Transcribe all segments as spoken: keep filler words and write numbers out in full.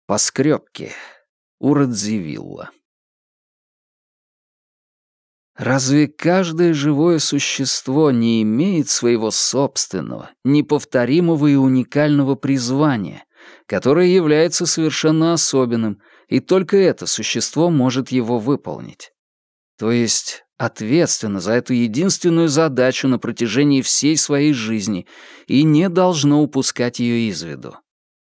Поскребки. У Радзивилла. Разве каждое живое существо не имеет своего собственного, неповторимого и уникального призвания, которое является совершенно особенным, и только это существо может его выполнить? То есть ответственно за эту единственную задачу на протяжении всей своей жизни и не должно упускать ее из виду.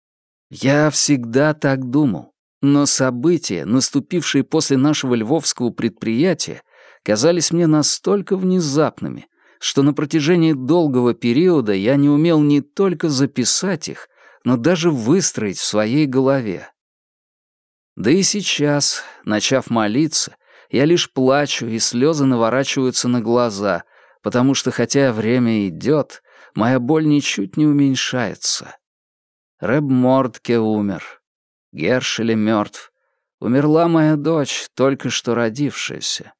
Я всегда так думал, но события, наступившие после нашего львовского предприятия, казались мне настолько внезапными, что на протяжении долгого периода я не умел не только записать их, но даже выстроить в своей голове. Да и сейчас, начав молиться, я лишь плачу, и слезы наворачиваются на глаза, потому что, хотя время идет, моя боль ничуть не уменьшается. Рэб Мордке умер. Гершеле мертв. Умерла моя дочь, только что родившаяся.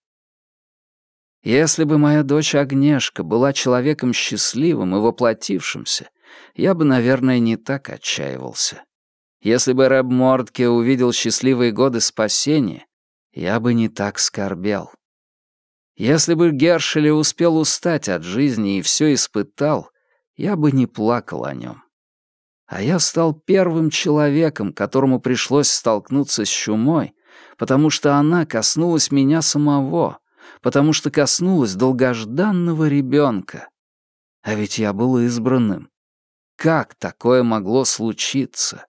Если бы моя дочь Агнешка была человеком счастливым и воплотившимся, я бы, наверное, не так отчаивался. Если бы Рэб Мордке увидел счастливые годы спасения, я бы не так скорбел. Если бы Гершеле успел устать от жизни и все испытал, я бы не плакал о нем. А я стал первым человеком, которому пришлось столкнуться с чумой, потому что она коснулась меня самого, потому что коснулась долгожданного ребенка. А ведь я был избранным. Как такое могло случиться?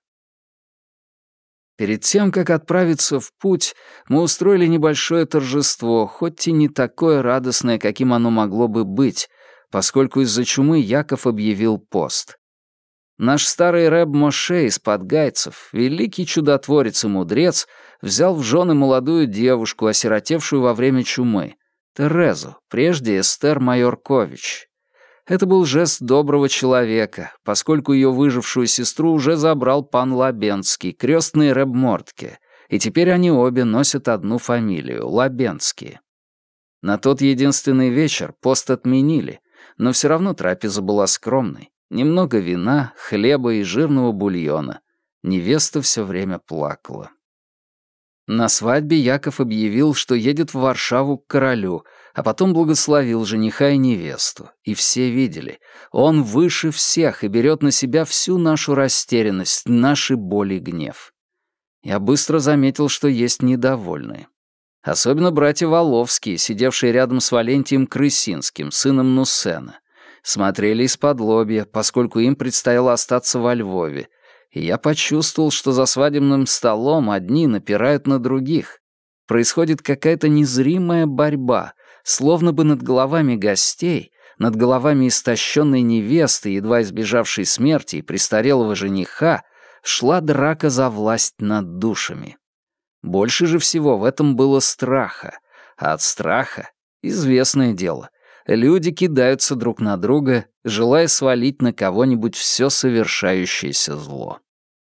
Перед тем, как отправиться в путь, мы устроили небольшое торжество, хоть и не такое радостное, каким оно могло бы быть, поскольку из-за чумы Яков объявил пост. Наш старый рэб Моше из Подгайцев, великий чудотворец и мудрец, взял в жены молодую девушку, осиротевшую во время чумы, Терезу, прежде Эстер Майоркович. Это был жест доброго человека, поскольку ее выжившую сестру уже забрал пан Лабенский, крестный рэб Мордке, и теперь они обе носят одну фамилию — Лабенские. На тот единственный вечер пост отменили, но все равно трапеза была скромной. Немного вина, хлеба и жирного бульона. Невеста все время плакала. На свадьбе Яков объявил, что едет в Варшаву к королю, а потом благословил жениха и невесту. И все видели, он выше всех и берет на себя всю нашу растерянность, наши боли и гнев. Я быстро заметил, что есть недовольные. Особенно братья Воловские, сидевшие рядом с Валентием Крысинским, сыном Нуссена. Смотрели из-под лобья, поскольку им предстояло остаться во Львове, и я почувствовал, что за свадебным столом одни напирают на других. Происходит какая-то незримая борьба, словно бы над головами гостей, над головами истощенной невесты, едва избежавшей смерти, и престарелого жениха, шла драка за власть над душами. Больше же всего в этом было страха, а от страха — известное дело — люди кидаются друг на друга, желая свалить на кого-нибудь все совершающееся зло.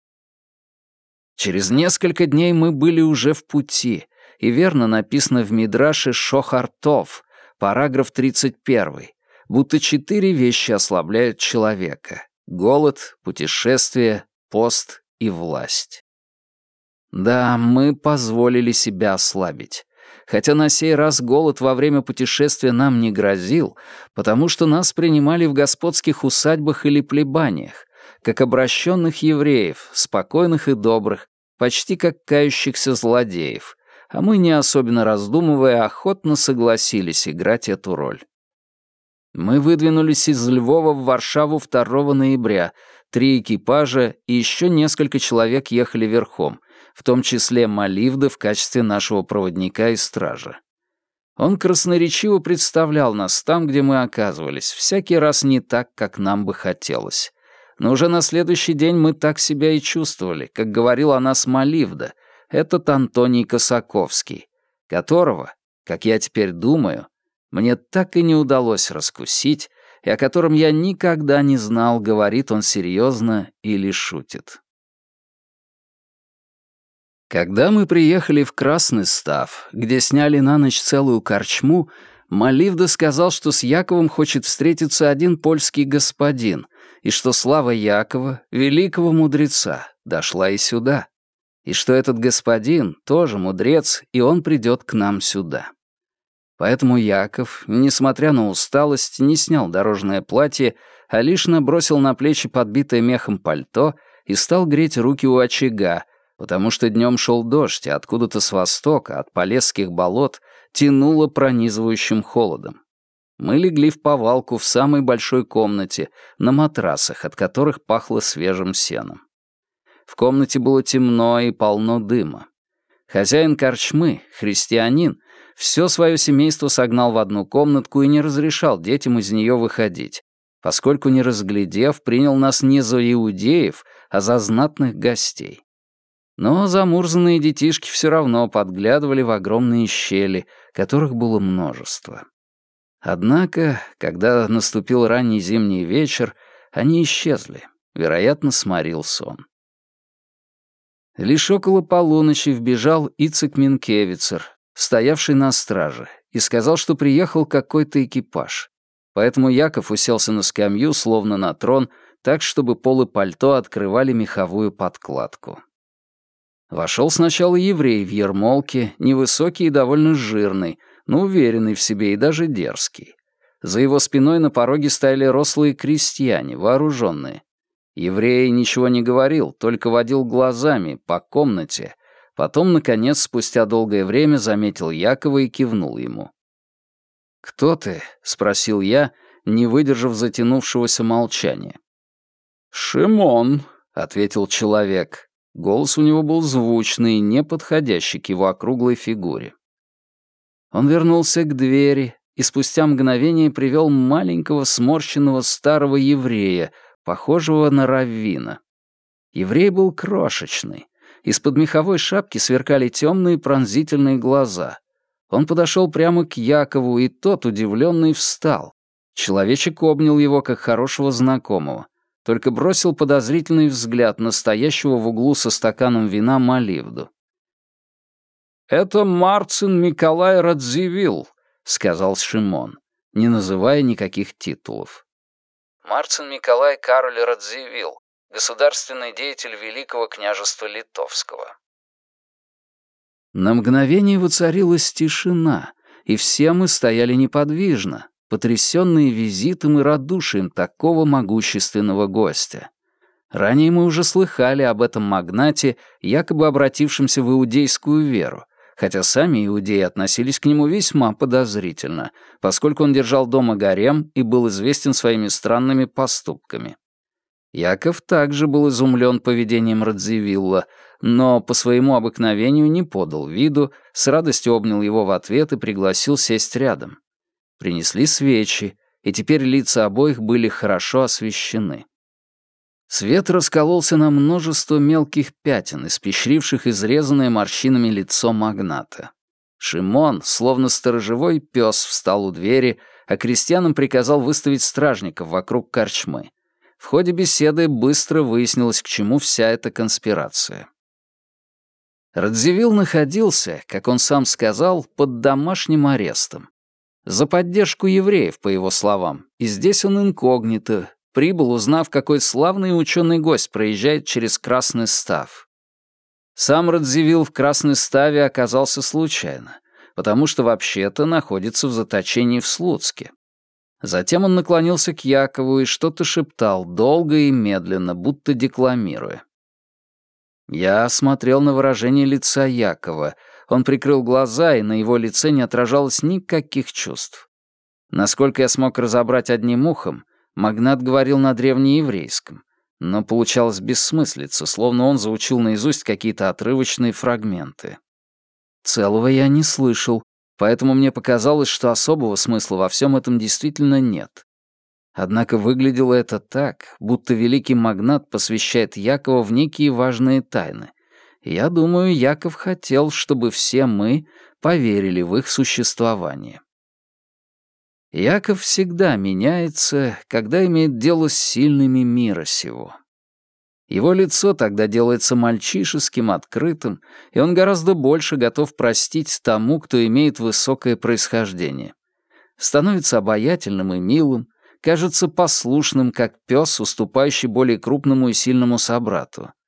Через несколько дней мы были уже в пути, и верно написано в Мидраше Шохартов, параграф тридцать первый, будто четыре вещи ослабляют человека — голод, путешествие, пост и власть. Да, мы позволили себя ослабить. Хотя на сей раз голод во время путешествия нам не грозил, потому что нас принимали в господских усадьбах или плебаниях, как обращенных евреев, спокойных и добрых, почти как кающихся злодеев, а мы, не особенно раздумывая, охотно согласились играть эту роль. Мы выдвинулись из Львова в Варшаву второго ноября, три экипажа и еще несколько человек ехали верхом, в том числе Маливда в качестве нашего проводника и стража. Он красноречиво представлял нас там, где мы оказывались, всякий раз не так, как нам бы хотелось. Но уже на следующий день мы так себя и чувствовали, как говорил о нас Маливда, этот Антоний Косаковский, которого, как я теперь думаю, мне так и не удалось раскусить, и о котором я никогда не знал, говорит он серьезно или шутит. Когда мы приехали в Красный Став, где сняли на ночь целую корчму, Маливда сказал, что с Яковом хочет встретиться один польский господин, и что слава Якова, великого мудреца, дошла и сюда. И что этот господин тоже мудрец, и он придет к нам сюда. Поэтому Яков, несмотря на усталость, не снял дорожное платье, а лишь набросил на плечи подбитое мехом пальто и стал греть руки у очага, потому что днем шел дождь, и откуда-то с востока, от полесских болот, тянуло пронизывающим холодом. Мы легли в повалку в самой большой комнате, на матрасах, от которых пахло свежим сеном. В комнате было темно и полно дыма. Хозяин корчмы, христианин, все свое семейство согнал в одну комнатку и не разрешал детям из нее выходить, поскольку, не разглядев, принял нас не за иудеев, а за знатных гостей. Но замурзанные детишки все равно подглядывали в огромные щели, которых было множество. Однако, когда наступил ранний зимний вечер, они исчезли. Вероятно, сморил сон. Лишь около полуночи вбежал Ицек Минкевицер, стоявший на страже, и сказал, что приехал какой-то экипаж. Поэтому Яков уселся на скамью, словно на трон, так, чтобы полы пальто открывали меховую подкладку. Вошел сначала еврей в ермолке, невысокий и довольно жирный, но уверенный в себе и даже дерзкий. За его спиной на пороге стояли рослые крестьяне, вооруженные. Еврей ничего не говорил, только водил глазами по комнате, потом, наконец, спустя долгое время заметил Якова и кивнул ему. «Кто ты?» — спросил я, не выдержав затянувшегося молчания. «Шимон», — ответил человек. Голос у него был звучный, не подходящий к его округлой фигуре. Он вернулся к двери и спустя мгновение привел маленького сморщенного старого еврея, похожего на раввина. Еврей был крошечный. Из-под меховой шапки сверкали темные пронзительные глаза. Он подошел прямо к Якову, и тот, удивленный, встал. Человечек обнял его, как хорошего знакомого, только бросил подозрительный взгляд на стоящего в углу со стаканом вина Маливду. «Это Марцин Миколай Радзивилл», — сказал Шимон, не называя никаких титулов. Марцин Миколай Кароль Радзивилл, государственный деятель Великого княжества Литовского. На мгновение воцарилась тишина, и все мы стояли неподвижно, потрясенные визитом и радушием такого могущественного гостя. Ранее мы уже слыхали об этом магнате, якобы обратившемся в иудейскую веру, хотя сами иудеи относились к нему весьма подозрительно, поскольку он держал дома гарем и был известен своими странными поступками. Яков также был изумлен поведением Радзивилла, но по своему обыкновению не подал виду, с радостью обнял его в ответ и пригласил сесть рядом. Принесли свечи, и теперь лица обоих были хорошо освещены. Свет раскололся на множество мелких пятен, испещривших изрезанное морщинами лицо магната. Шимон, словно сторожевой пес, встал у двери, а крестьянам приказал выставить стражников вокруг корчмы. В ходе беседы быстро выяснилось, к чему вся эта конспирация. Радзивилл находился, как он сам сказал, под домашним арестом. За поддержку евреев, по его словам, и здесь он инкогнито, прибыл, узнав, какой славный ученый гость проезжает через Красный Став. Сам Радзивилл в Красной Ставе оказался случайно, потому что вообще-то находится в заточении в Слуцке. Затем он наклонился к Якову и что-то шептал, долго и медленно, будто декламируя. Я смотрел на выражение лица Якова. Он прикрыл глаза, и на его лице не отражалось никаких чувств. Насколько я смог разобрать одним ухом, магнат говорил на древнееврейском, но получалось бессмыслица, словно он заучил наизусть какие-то отрывочные фрагменты. Целого я не слышал, поэтому мне показалось, что особого смысла во всем этом действительно нет. Однако выглядело это так, будто великий магнат посвящает Якова в некие важные тайны. И я думаю, Яков хотел, чтобы все мы поверили в их существование. Яков всегда меняется, когда имеет дело с сильными мира сего. Его лицо тогда делается мальчишеским, открытым, и он гораздо больше готов простить тому, кто имеет высокое происхождение. Становится обаятельным и милым, кажется послушным, как пес, уступающий более крупному и сильному собрату.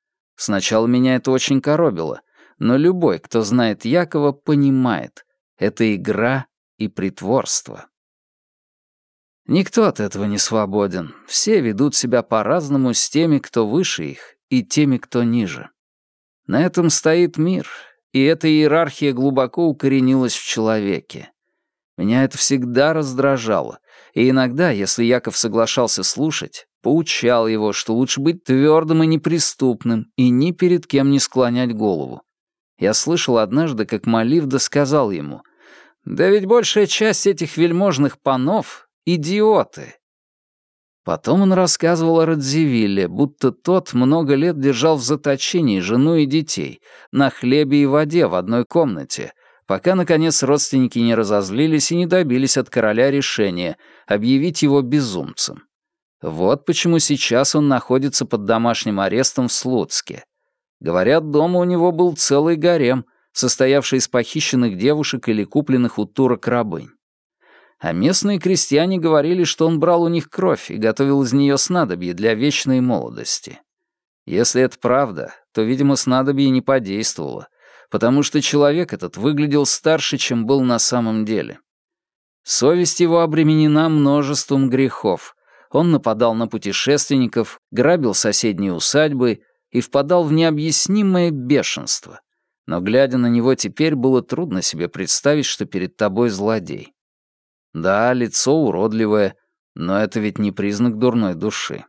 Сначала меня это очень коробило, но любой, кто знает Якова, понимает — это игра и притворство. Никто от этого не свободен. Все ведут себя по-разному с теми, кто выше их, и теми, кто ниже. На этом стоит мир, и эта иерархия глубоко укоренилась в человеке. Меня это всегда раздражало, и иногда, если Яков соглашался слушать, поучал его, что лучше быть твердым и неприступным, и ни перед кем не склонять голову. Я слышал однажды, как Маливда сказал ему: «Да ведь большая часть этих вельможных панов — идиоты». Потом он рассказывал о Радзивилле, будто тот много лет держал в заточении жену и детей, на хлебе и воде в одной комнате, пока, наконец, родственники не разозлились и не добились от короля решения объявить его безумцем. Вот почему сейчас он находится под домашним арестом в Слуцке. Говорят, дома у него был целый гарем, состоявший из похищенных девушек или купленных у турок рабынь. А местные крестьяне говорили, что он брал у них кровь и готовил из нее снадобье для вечной молодости. Если это правда, то, видимо, снадобье не подействовало, потому что человек этот выглядел старше, чем был на самом деле. Совесть его обременена множеством грехов. Он нападал на путешественников, грабил соседние усадьбы и впадал в необъяснимое бешенство. Но, глядя на него теперь, было трудно себе представить, что перед тобой злодей. Да, лицо уродливое, но это ведь не признак дурной души.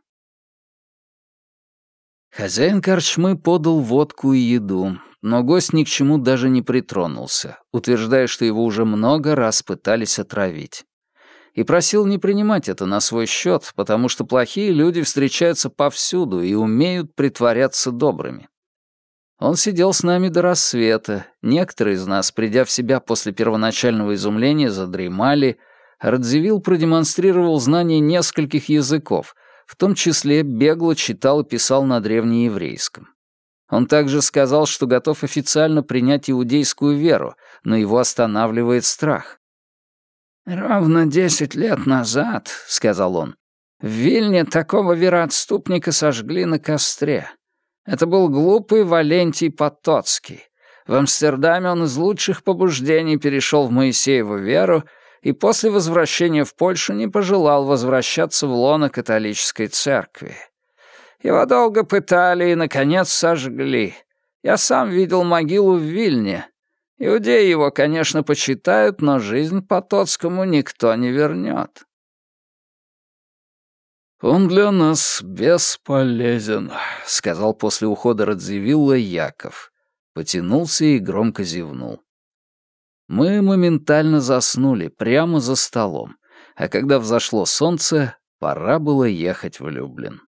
Хозяин корчмы подал водку и еду, но гость ни к чему даже не притронулся, утверждая, что его уже много раз пытались отравить. И просил не принимать это на свой счет, потому что плохие люди встречаются повсюду и умеют притворяться добрыми. Он сидел с нами до рассвета, некоторые из нас, придя в себя после первоначального изумления, задремали. Радзивилл продемонстрировал знание нескольких языков, в том числе бегло читал и писал на древнееврейском. Он также сказал, что готов официально принять иудейскую веру, но его останавливает страх. «Ровно десять лет назад, — сказал он, — в Вильне такого вероотступника сожгли на костре. Это был глупый Валентий Потоцкий. В Амстердаме он из лучших побуждений перешел в Моисееву веру и после возвращения в Польшу не пожелал возвращаться в лоно католической церкви. Его долго пытали и, наконец, сожгли. Я сам видел могилу в Вильне. Иудеи его, конечно, почитают, но жизнь Потоцкому никто не вернет». «Он для нас бесполезен», — сказал после ухода Радзивилла Яков. Потянулся и громко зевнул. Мы моментально заснули прямо за столом, а когда взошло солнце, пора было ехать в Люблин.